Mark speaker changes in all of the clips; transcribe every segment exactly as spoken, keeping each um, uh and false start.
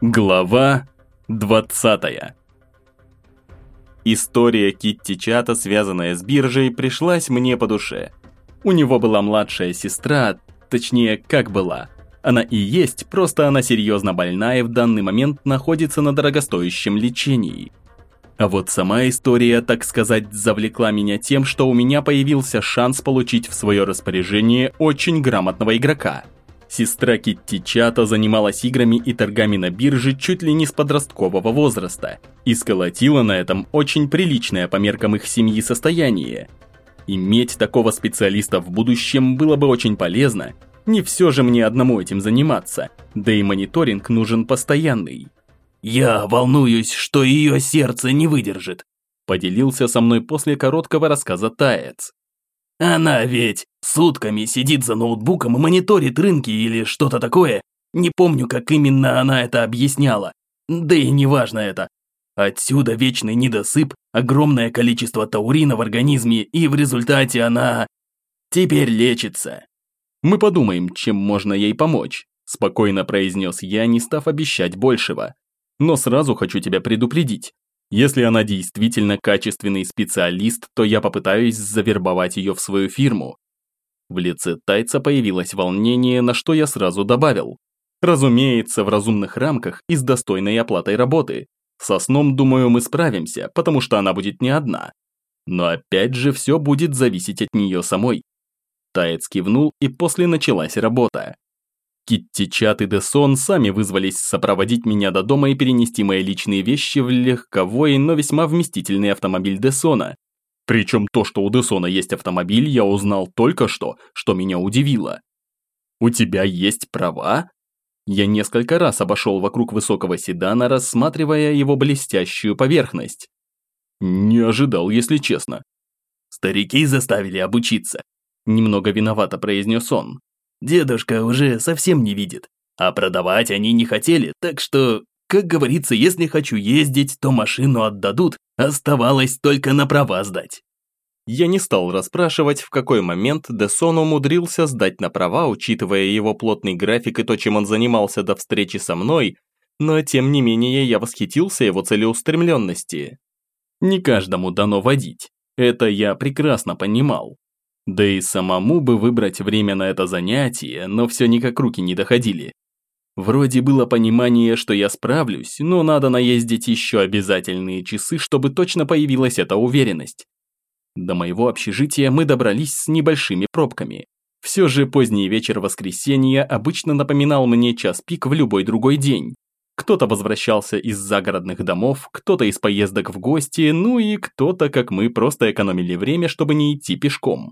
Speaker 1: Глава двадцатая. История Китти Чата, связанная с биржей, пришлась мне по душе. У него была младшая сестра, точнее, как была. Она и есть, просто она серьезно больна и в данный момент находится на дорогостоящем лечении. А вот сама история, так сказать, завлекла меня тем, что у меня появился шанс получить в свое распоряжение очень грамотного игрока. Сестра Китти Чата занималась играми и торгами на бирже чуть ли не с подросткового возраста и сколотила на этом очень приличное по меркам их семьи состояние. Иметь такого специалиста в будущем было бы очень полезно, не все же мне одному этим заниматься, да и мониторинг нужен постоянный.
Speaker 2: «Я волнуюсь, что ее сердце не выдержит», –
Speaker 1: поделился со мной после короткого рассказа Таец.
Speaker 2: «Она ведь сутками сидит за ноутбуком и мониторит рынки или что-то такое. Не помню, как именно она это объясняла. Да и неважно это. Отсюда вечный недосып, огромное количество таурина в организме, и в результате она теперь лечится».
Speaker 1: «Мы подумаем, чем можно ей помочь», – спокойно произнес я, не став обещать большего. «Но сразу хочу тебя предупредить. Если она действительно качественный специалист, то я попытаюсь завербовать ее в свою фирму». В лице Тайца появилось волнение, на что я сразу добавил. Разумеется, в разумных рамках и с достойной оплатой работы. Со сном, думаю, мы справимся, потому что она будет не одна. Но опять же, все будет зависеть от нее самой. Таец кивнул, и после началась работа. Китти Чат и Десон сами вызвались сопроводить меня до дома и перенести мои личные вещи в легковой, но весьма вместительный автомобиль Десона. Причем то, что у Десона есть автомобиль, я узнал только что, что меня удивило. «У тебя есть права?» Я несколько раз обошел вокруг высокого седана, рассматривая его блестящую поверхность. Не ожидал, если честно.
Speaker 2: «Старики заставили обучиться», – немного виновато произнес он. «Дедушка уже совсем не видит, а продавать они не хотели, так что, как говорится, если хочу ездить, то машину отдадут, оставалось только на права сдать».
Speaker 1: Я не стал расспрашивать, в какой момент Десон умудрился сдать на права, учитывая его плотный график и то, чем он занимался до встречи со мной, но тем не менее я восхитился его целеустремленности. Не каждому дано водить, это я прекрасно понимал. Да и самому бы выбрать время на это занятие, но все никак руки не доходили. Вроде было понимание, что я справлюсь, но надо наездить еще обязательные часы, чтобы точно появилась эта уверенность. До моего общежития мы добрались с небольшими пробками. Все же поздний вечер воскресенья обычно напоминал мне час пик в любой другой день. Кто-то возвращался из загородных домов, кто-то из поездок в гости, ну и кто-то, как мы, просто экономили время, чтобы не идти пешком.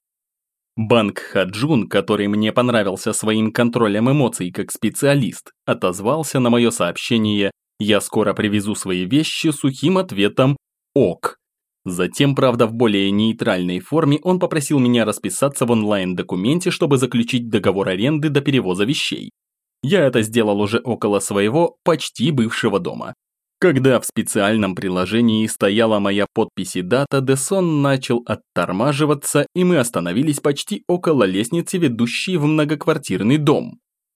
Speaker 1: Банк Хаджун, который мне понравился своим контролем эмоций как специалист, отозвался на мое сообщение «Я скоро привезу свои вещи» сухим ответом «Ок». Затем, правда, в более нейтральной форме он попросил меня расписаться в онлайн-документе, чтобы заключить договор аренды до перевоза вещей. Я это сделал уже около своего почти бывшего дома. Когда в специальном приложении стояла моя подпись и дата, Десон начал оттормаживаться, и мы остановились почти около лестницы, ведущей в многоквартирный дом.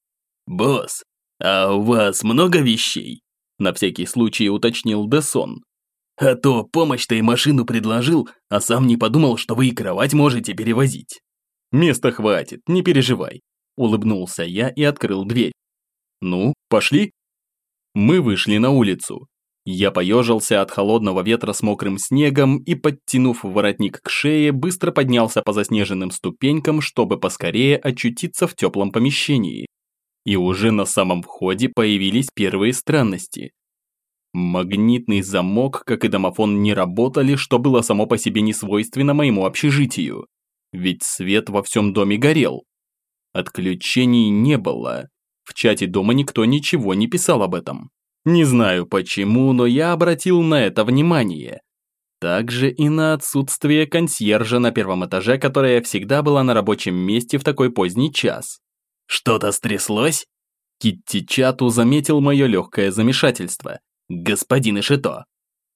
Speaker 2: «Босс, а у вас много вещей?» – на всякий случай уточнил Десон. «А то помощь-то и машину предложил, а сам не подумал, что вы и кровать можете перевозить».
Speaker 1: «Места хватит, не переживай», – улыбнулся я и открыл дверь. «Ну, пошли?» Мы вышли на улицу. Я поежился от холодного ветра с мокрым снегом и, подтянув воротник к шее, быстро поднялся по заснеженным ступенькам, чтобы поскорее очутиться в теплом помещении. И уже на самом входе появились первые странности. Магнитный замок, как и домофон, не работали, что было само по себе не свойственно моему общежитию. Ведь свет во всем доме горел. Отключений не было. В чате дома никто ничего не писал об этом. Не знаю почему, но я обратил на это внимание. Также и на отсутствие консьержа на первом этаже, которая всегда была на рабочем месте в такой поздний час.
Speaker 2: «Что-то стряслось?»
Speaker 1: Китти Чату заметил мое легкое замешательство.
Speaker 2: «Господин Ишито».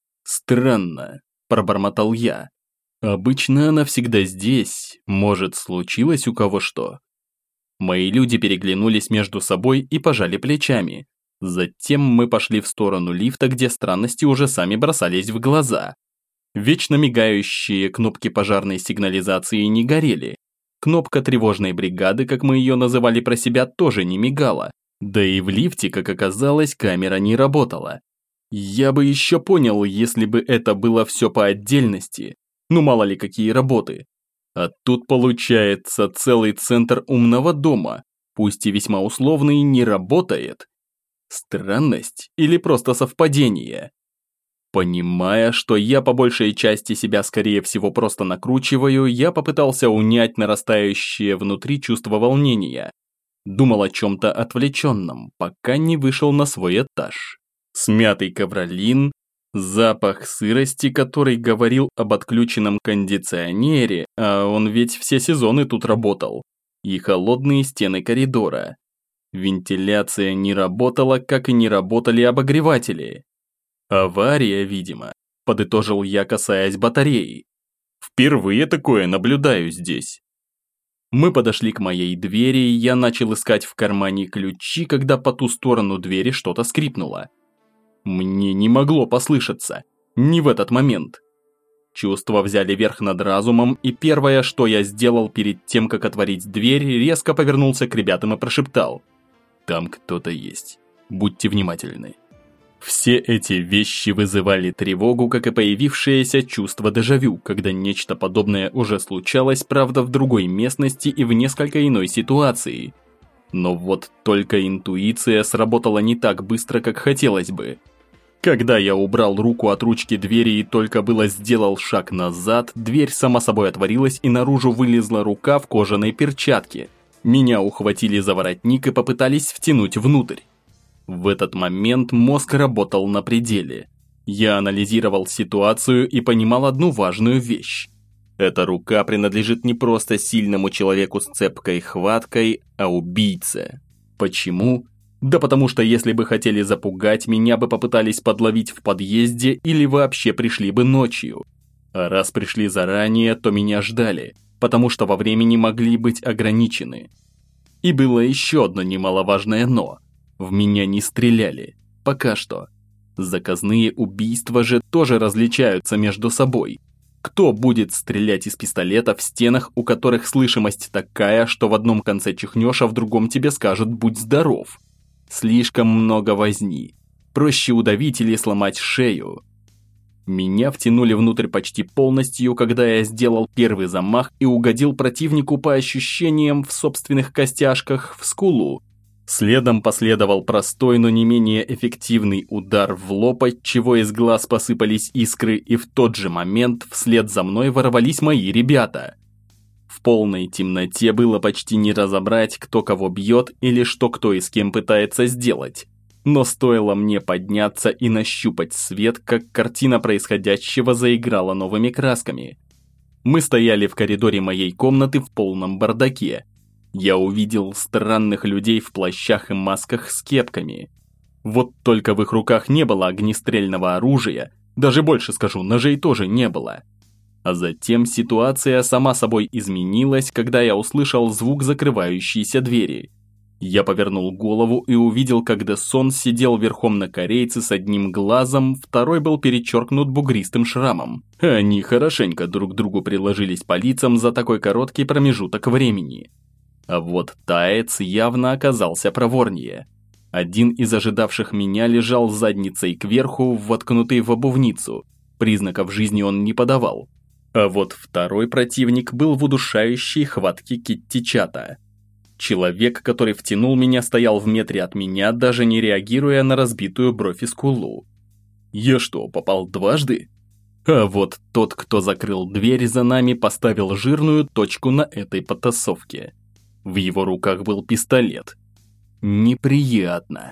Speaker 1: «Странно», – пробормотал я. «Обычно она всегда здесь. Может, случилось у кого что?» Мои люди переглянулись между собой и пожали плечами. Затем мы пошли в сторону лифта, где странности уже сами бросались в глаза. Вечно мигающие кнопки пожарной сигнализации не горели. Кнопка тревожной бригады, как мы ее называли про себя, тоже не мигала. Да и в лифте, как оказалось, камера не работала. Я бы еще понял, если бы это было все по отдельности. Ну мало ли какие работы. А тут получается целый центр умного дома, пусть и весьма условный, не работает. Странность или просто совпадение? Понимая, что я по большей части себя скорее всего просто накручиваю, я попытался унять нарастающее внутри чувство волнения. Думал о чем-то отвлеченном, пока не вышел на свой этаж. Смятый ковролин, запах сырости, который говорил об отключенном кондиционере, а он ведь все сезоны тут работал, и холодные стены коридора. Вентиляция не работала, как и не работали обогреватели. Авария, видимо, подытожил я, касаясь батареи. Впервые такое наблюдаю здесь. Мы подошли к моей двери, и я начал искать в кармане ключи, когда по ту сторону двери что-то скрипнуло. Мне не могло послышаться, не в этот момент. Чувства взяли верх над разумом, и первое, что я сделал перед тем, как отворить дверь, резко повернулся к ребятам и прошептал: «Там кто-то есть, будьте внимательны». Все эти вещи вызывали тревогу, как и появившееся чувство дежавю, когда нечто подобное уже случалось, правда, в другой местности и в несколько иной ситуации. Но вот только интуиция сработала не так быстро, как хотелось бы. Когда я убрал руку от ручки двери и только было сделал шаг назад, дверь сама собой отворилась и наружу вылезла рука в кожаной перчатке. Меня ухватили за воротник и попытались втянуть внутрь. В этот момент мозг работал на пределе. Я анализировал ситуацию и понимал одну важную вещь. Эта рука принадлежит не просто сильному человеку с цепкой хваткой, а убийце. Почему? Да потому что если бы хотели запугать, меня бы попытались подловить в подъезде или вообще пришли бы ночью. А раз пришли заранее, то меня ждали, потому что во времени могли быть ограничены. И было еще одно немаловажное «но». В меня не стреляли. Пока что. Заказные убийства же тоже различаются между собой. Кто будет стрелять из пистолета в стенах, у которых слышимость такая, что в одном конце чихнешь, а в другом тебе скажут «будь здоров»? Слишком много возни. Проще удавить или сломать шею. Меня втянули внутрь почти полностью, когда я сделал первый замах и угодил противнику по ощущениям в собственных костяшках в скулу. Следом последовал простой, но не менее эффективный удар в лоб, от чего из глаз посыпались искры, и в тот же момент вслед за мной ворвались мои ребята. В полной темноте было почти не разобрать, кто кого бьет или что кто и с кем пытается сделать. Но стоило мне подняться и нащупать свет, как картина происходящего заиграла новыми красками. Мы стояли в коридоре моей комнаты в полном бардаке. Я увидел странных людей в плащах и масках с кепками. Вот только в их руках не было огнестрельного оружия, даже больше скажу, ножей тоже не было. А затем ситуация сама собой изменилась, когда я услышал звук закрывающейся двери. Я повернул голову и увидел, как Дессон сидел верхом на корейце с одним глазом, второй был перечеркнут бугристым шрамом. Они хорошенько друг к другу приложились по лицам за такой короткий промежуток времени. А вот Таец явно оказался проворнее. Один из ожидавших меня лежал задницей кверху, воткнутый в обувницу. Признаков жизни он не подавал. А вот второй противник был в удушающей хватке Киттичата. Человек, который втянул меня, стоял в метре от меня, даже не реагируя на разбитую бровь и скулу. Я что, попал дважды? А вот тот, кто закрыл дверь за нами, поставил жирную точку на этой потасовке. В его руках был пистолет. Неприятно.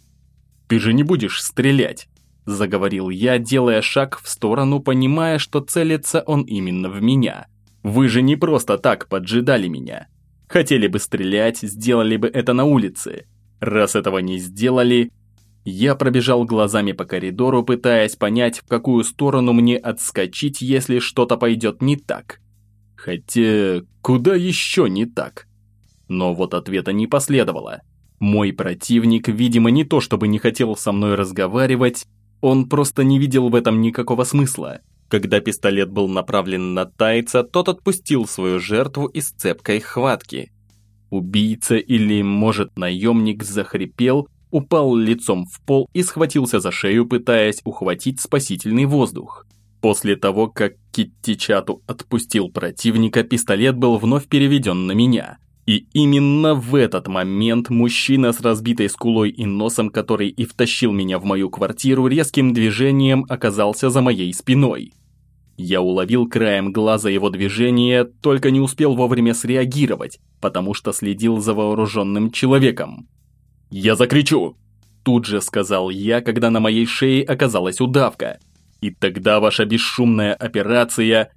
Speaker 1: «Ты же не будешь стрелять», – заговорил я, делая шаг в сторону, понимая, что целится он именно в меня. «Вы же не просто так поджидали меня. Хотели бы стрелять, сделали бы это на улице. Раз этого не сделали...» Я пробежал глазами по коридору, пытаясь понять, в какую сторону мне отскочить, если что-то пойдет не так. Хотя, куда еще не так? Но вот ответа не последовало. Мой противник, видимо, не то чтобы не хотел со мной разговаривать, он просто не видел в этом никакого смысла. Когда пистолет был направлен на тайца, тот отпустил свою жертву из цепкой хватки. Убийца или, может, наемник захрипел, упал лицом в пол и схватился за шею, пытаясь ухватить спасительный воздух. После того, как Киттичату отпустил противника, пистолет был вновь переведен на меня. И именно в этот момент мужчина с разбитой скулой и носом, который и втащил меня в мою квартиру, резким движением оказался за моей спиной. Я уловил краем глаза его движение, только не успел вовремя среагировать, потому что следил за вооруженным человеком. «Я закричу!» – тут же сказал я, когда на моей шее оказалась удавка. И тогда ваша бесшумная операция...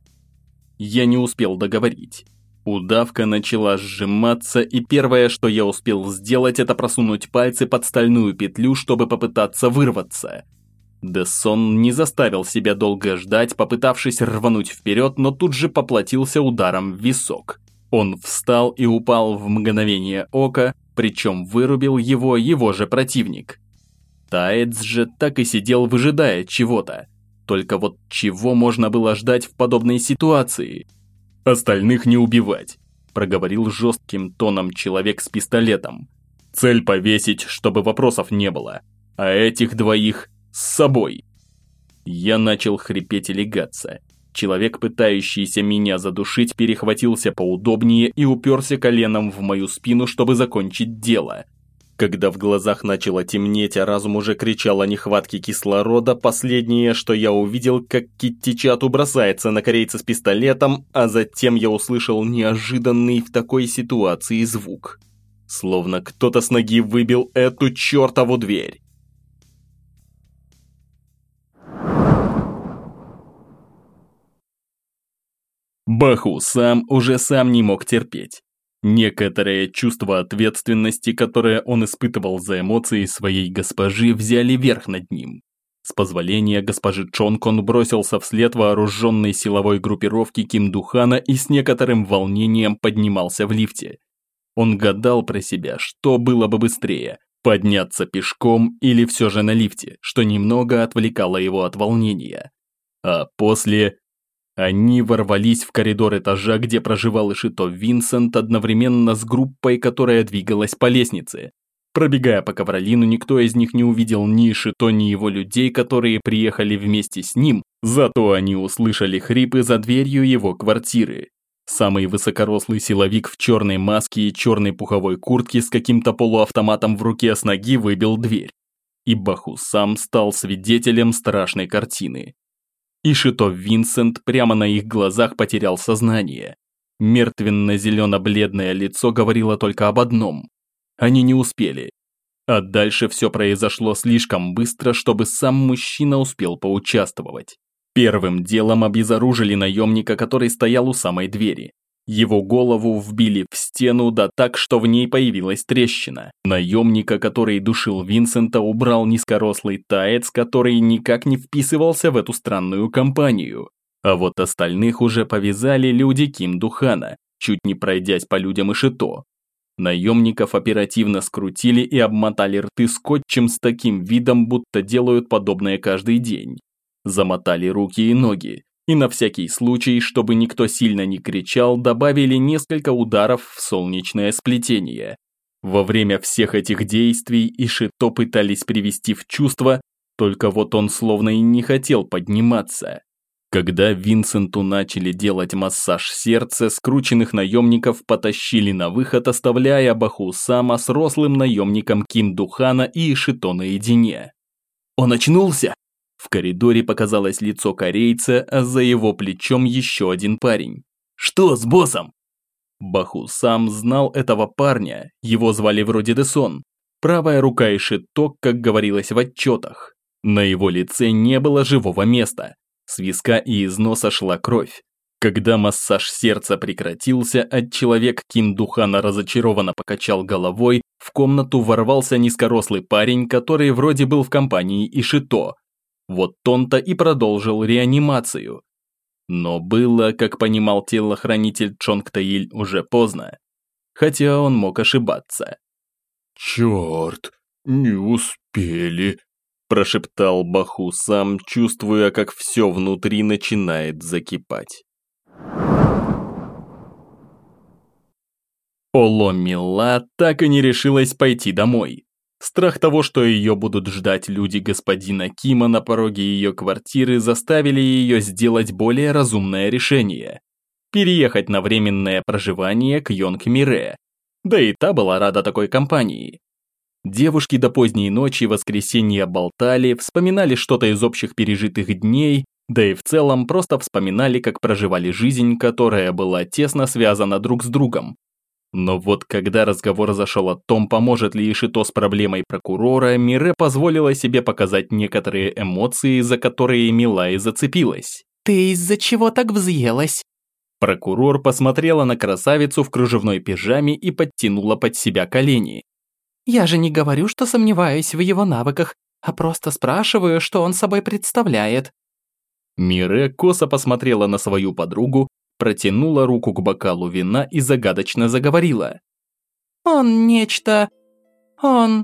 Speaker 1: Я не успел договорить. Удавка начала сжиматься, и первое, что я успел сделать, это просунуть пальцы под стальную петлю, чтобы попытаться вырваться. Дессон не заставил себя долго ждать, попытавшись рвануть вперед, но тут же поплатился ударом в висок. Он встал и упал в мгновение ока, причем вырубил его его же противник. Таец же так и сидел, выжидая чего-то. Только вот чего можно было ждать в подобной ситуации? «Остальных не убивать», – проговорил жестким тоном человек с пистолетом. «Цель повесить, чтобы вопросов не было, а этих двоих с собой». Я начал хрипеть и лягаться. Человек, пытающийся меня задушить, перехватился поудобнее и уперся коленом в мою спину, чтобы закончить дело. Когда в глазах начало темнеть, а разум уже кричал о нехватке кислорода, последнее, что я увидел, как Киттичату бросается на корейца с пистолетом, а затем я услышал неожиданный в такой ситуации звук. Словно кто-то с ноги выбил эту чертову дверь. Баху сам уже сам не мог терпеть. Некоторое чувство ответственности, которое он испытывал за эмоции своей госпожи, взяли верх над ним. С позволения госпожи Чонг он бросился вслед вооруженной силовой группировки Ким Духана и с некоторым волнением поднимался в лифте. Он гадал про себя, что было бы быстрее – подняться пешком или все же на лифте, что немного отвлекало его от волнения. А после... Они ворвались в коридор этажа, где проживал Ишито Винсент, одновременно с группой, которая двигалась по лестнице. Пробегая по ковролину, никто из них не увидел ни Ишито, ни его людей, которые приехали вместе с ним, зато они услышали хрипы за дверью его квартиры. Самый высокорослый силовик в черной маске и черной пуховой куртке с каким-то полуавтоматом в руке с ноги выбил дверь. И Баху сам стал свидетелем страшной картины. Ишито Винсент прямо на их глазах потерял сознание. Мертвенно-зелено-бледное лицо говорило только об одном. Они не успели. А дальше все произошло слишком быстро, чтобы сам мужчина успел поучаствовать. Первым делом обезоружили наемника, который стоял у самой двери. Его голову вбили в стену, да так, что в ней появилась трещина. Наемника, который душил Винсента, убрал низкорослый таец, который никак не вписывался в эту странную компанию. А вот остальных уже повязали люди Ким Духана, чуть не пройдясь по людям Ишито. Наемников оперативно скрутили и обмотали рты скотчем с таким видом, будто делают подобное каждый день. Замотали руки и ноги. И на всякий случай, чтобы никто сильно не кричал, добавили несколько ударов в солнечное сплетение. Во время всех этих действий Ишито пытались привести в чувство, только вот он словно и не хотел подниматься. Когда Винсенту начали делать массаж сердца, скрученных наемников потащили на выход, оставляя Баху Сама с рослым наемником Ким Духана и Ишито наедине. «Он очнулся?» В коридоре показалось лицо корейца, а за его плечом еще один парень. «Что с боссом?» Баху сам знал этого парня, его звали вроде Дессон. Правая рука Ишито, как говорилось в отчетах. На его лице не было живого места. С виска и из носа шла кровь. Когда массаж сердца прекратился, а человек Ким Духана разочарованно покачал головой, в комнату ворвался низкорослый парень, который вроде был в компании Ишито. Вот он-то и продолжил реанимацию. Но было, как понимал телохранитель Чонг Таиль, уже поздно. Хотя он мог ошибаться. «Черт, не успели», – прошептал Баху сам, чувствуя, как все внутри начинает закипать. Оло Мила так и не решилась пойти домой. Страх того, что ее будут ждать люди господина Кима на пороге ее квартиры, заставили ее сделать более разумное решение – переехать на временное проживание к Йонг Мире. Да и та была рада такой компании. Девушки до поздней ночи воскресенья болтали, вспоминали что-то из общих пережитых дней, да и в целом просто вспоминали, как проживали жизнь, которая была тесно связана друг с другом. Но вот когда разговор зашел о том, поможет ли Ишито с проблемой прокурора, Мире позволила себе показать некоторые эмоции, за которые Милаи зацепилась.
Speaker 3: «Ты из-за чего так взъелась?»
Speaker 1: Прокурор посмотрела на красавицу в кружевной пижаме и подтянула под себя колени.
Speaker 3: «Я же не говорю, что сомневаюсь в его навыках, а просто спрашиваю, что он собой представляет».
Speaker 1: Мире косо посмотрела на свою подругу, протянула руку к бокалу вина и загадочно заговорила.
Speaker 3: «Он нечто... Он...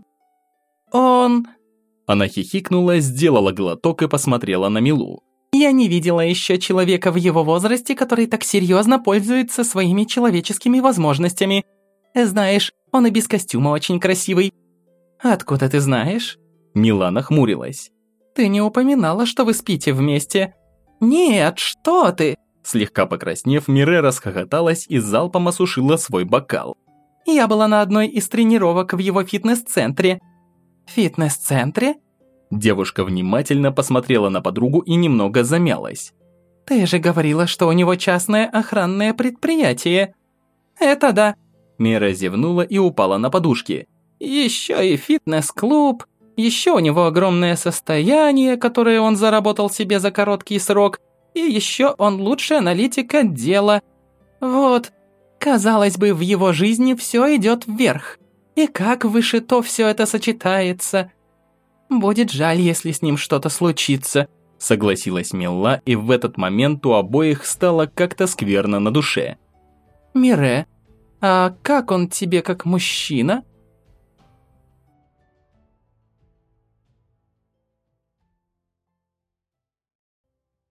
Speaker 3: он...»
Speaker 1: Она хихикнула, сделала глоток и посмотрела на Милу.
Speaker 3: «Я не видела еще человека в его возрасте, который так серьезно пользуется своими человеческими возможностями. Знаешь, он и без костюма очень красивый». «Откуда ты знаешь?»
Speaker 1: Мила нахмурилась.
Speaker 3: «Ты не упоминала, что вы спите вместе?» «Нет, что ты!»
Speaker 1: Слегка покраснев, Мире расхохоталась и залпом осушила свой бокал.
Speaker 3: «Я была на одной из тренировок в его фитнес-центре». «Фитнес-центре?»
Speaker 1: Девушка внимательно посмотрела на подругу и немного замялась.
Speaker 3: «Ты же говорила, что у него частное охранное предприятие». «Это да».
Speaker 1: Мира зевнула и упала на подушки.
Speaker 3: «Еще и фитнес-клуб, еще у него огромное состояние, которое он заработал себе за короткий срок, и еще он лучший аналитик отдела. Вот, казалось бы, в его жизни все идет вверх. И как в Ишито все это сочетается. Будет жаль, если с ним что-то случится»,
Speaker 1: согласилась Милла, и в этот момент у обоих стало как-то скверно на душе.
Speaker 3: «Мире, а как он тебе как мужчина?»